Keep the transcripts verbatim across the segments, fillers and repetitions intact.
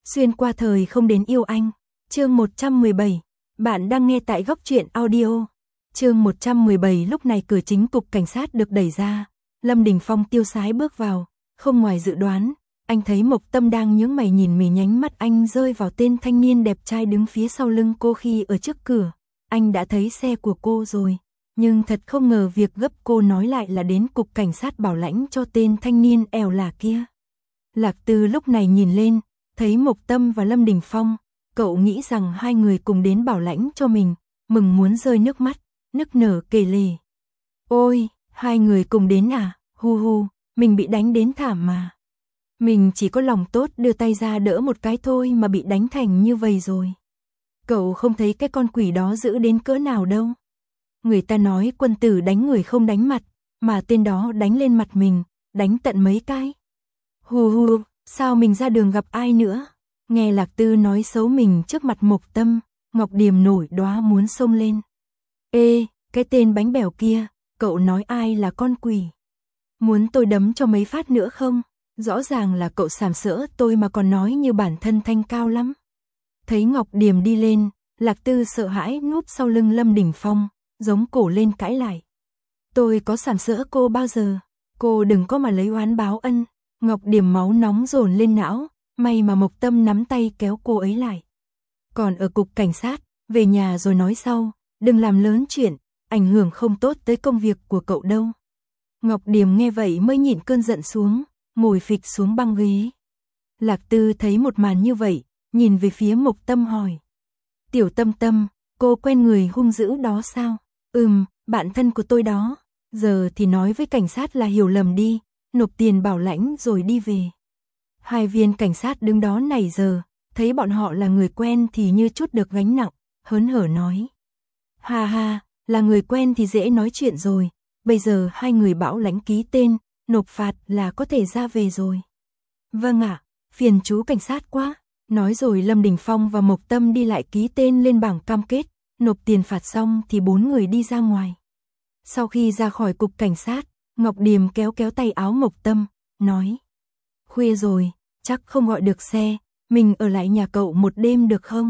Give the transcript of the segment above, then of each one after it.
Xuyên qua thời không đến yêu anh. Chương một trăm mười bảy. Bạn đang nghe tại Góc Truyện Audio. Chương một trăm mười bảy. Lúc này cửa chính cục cảnh sát được đẩy ra. Lâm Đình Phong tiêu sái bước vào. Không ngoài dự đoán, anh thấy Mộc Tâm đang nhướng mày nhìn mỉ, nhánh mắt anh rơi vào tên thanh niên đẹp trai đứng phía sau lưng cô khi ở trước cửa. Anh đã thấy xe của cô rồi, nhưng thật không ngờ việc gấp cô nói lại là đến cục cảnh sát bảo lãnh cho tên thanh niên ẻo lả kia. Lạc Tư lúc này nhìn lên, thấy Mộc Tâm và Lâm Đình Phong, cậu nghĩ rằng hai người cùng đến bảo lãnh cho mình, mừng muốn rơi nước mắt, nức nở kể lể. Ôi, hai người cùng đến à, hu hu, mình bị đánh đến thảm mà. Mình chỉ có lòng tốt đưa tay ra đỡ một cái thôi mà bị đánh thành như vậy rồi. Cậu không thấy cái con quỷ đó dữ đến cỡ nào đâu. Người ta nói quân tử đánh người không đánh mặt, mà tên đó đánh lên mặt mình, đánh tận mấy cái. Hù hù, sao mình ra đường gặp ai nữa? Nghe Lạc Tư nói xấu mình trước mặt Mộc Tâm, Ngọc Điềm nổi đoá muốn xông lên. Ê, cái tên bánh bèo kia, cậu nói ai là con quỷ? Muốn tôi đấm cho mấy phát nữa không? Rõ ràng là cậu sàm sỡ tôi mà còn nói như bản thân thanh cao lắm. Thấy Ngọc Điềm đi lên, Lạc Tư sợ hãi núp sau lưng Lâm Đình Phong, giống cổ lên cãi lại. Tôi có sàm sỡ cô bao giờ? Cô đừng có mà lấy oán báo ân. Ngọc Điềm máu nóng dồn lên não, may mà Mộc Tâm nắm tay kéo cô ấy lại. Còn ở cục cảnh sát, về nhà rồi nói sau, đừng làm lớn chuyện, ảnh hưởng không tốt tới công việc của cậu đâu. Ngọc Điềm nghe vậy mới nhịn cơn giận xuống, ngồi phịch xuống băng ghế. Lạc Tư thấy một màn như vậy, nhìn về phía Mộc Tâm hỏi. Tiểu Tâm Tâm, cô quen người hung dữ đó sao? Ừm, bạn thân của tôi đó. Giờ thì nói với cảnh sát là hiểu lầm đi, nộp tiền bảo lãnh rồi đi về. Hai viên cảnh sát đứng đó nãy giờ, thấy bọn họ là người quen thì như chút được gánh nặng, hớn hở nói. Ha ha, là người quen thì dễ nói chuyện rồi, bây giờ hai người bảo lãnh ký tên, nộp phạt là có thể ra về rồi. Vâng ạ, phiền chú cảnh sát quá. Nói rồi Lâm Đình Phong và Mộc Tâm đi lại ký tên lên bảng cam kết, nộp tiền phạt xong thì bốn người đi ra ngoài. Sau khi ra khỏi cục cảnh sát, Ngọc Điềm kéo kéo tay áo Mộc Tâm, nói. Khuya rồi, chắc không gọi được xe, mình ở lại nhà cậu một đêm được không?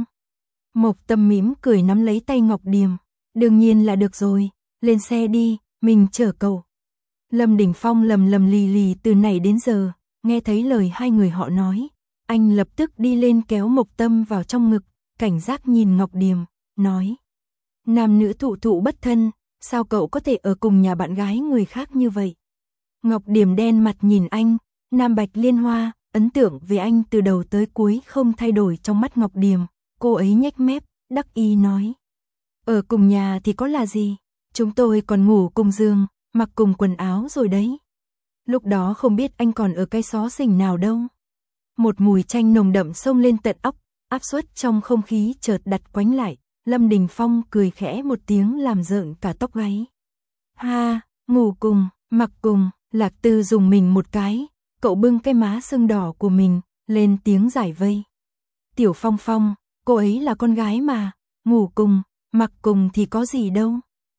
Mộc Tâm mỉm cười nắm lấy tay Ngọc Điềm, đương nhiên là được rồi, lên xe đi, mình chở cậu. Lâm Đình Phong lầm lầm lì lì từ nãy đến giờ, nghe thấy lời hai người họ nói, anh lập tức đi lên kéo Mộc Tâm vào trong ngực, cảnh giác nhìn Ngọc Điềm, nói. Nam nữ thụ thụ bất thân, sao cậu có thể ở cùng nhà bạn gái người khác như vậy? Ngọc Điềm đen mặt nhìn anh, Nam Bạch Liên Hoa, ấn tượng về anh từ đầu tới cuối không thay đổi trong mắt Ngọc Điềm, cô ấy nhếch mép, đắc ý nói. Ở cùng nhà thì có là gì, chúng tôi còn ngủ cùng giường, mặc cùng quần áo rồi đấy. Lúc đó không biết anh còn ở cái xó xỉnh nào đâu. Một mùi chanh nồng đậm xông lên tận óc, áp suất trong không khí chợt đặt quánh lại, Lâm Đình Phong cười khẽ một tiếng làm rợn cả tóc gáy. Ha, ngủ cùng, mặc cùng, Lạc Tư dùng mình một cái, cậu bưng cái má sưng đỏ của mình, lên tiếng giải vây. Tiểu Phong Phong, cô ấy là con gái mà, ngủ cùng, mặc cùng thì có gì đâu.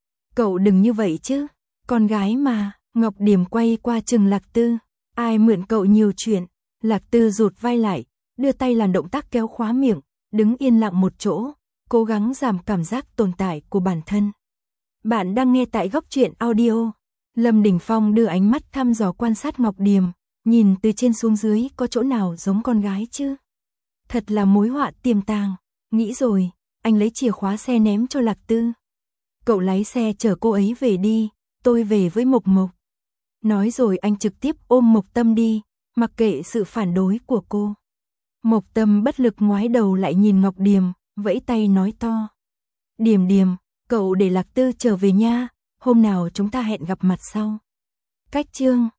Cậu đừng như vậy chứ, con gái mà. Ngọc Điềm quay qua chừng Lạc Tư, ai mượn cậu nhiều chuyện. Lạc Tư rụt vai lại, đưa tay làm động tác kéo khóa miệng, đứng yên lặng một chỗ, cố gắng giảm cảm giác tồn tại của bản thân. Bạn đang nghe tại Góc Truyện Audio. Lâm Đình Phong đưa ánh mắt thăm dò quan sát Ngọc Điềm, nhìn từ trên xuống dưới có chỗ nào giống con gái chứ? Thật là mối họa tiềm tàng, nghĩ rồi, anh lấy chìa khóa xe ném cho Lạc Tư. Cậu lái xe chở cô ấy về đi, tôi về với Mộc Mộc. Nói rồi anh trực tiếp ôm Mộc Tâm đi, mặc kệ sự phản đối của cô. Mộc Tâm bất lực ngoái đầu lại nhìn Ngọc Điềm, vẫy tay nói to. Điềm Điềm, cậu để Lạc Tư trở về nha, hôm nào chúng ta hẹn gặp mặt sau. Cách chương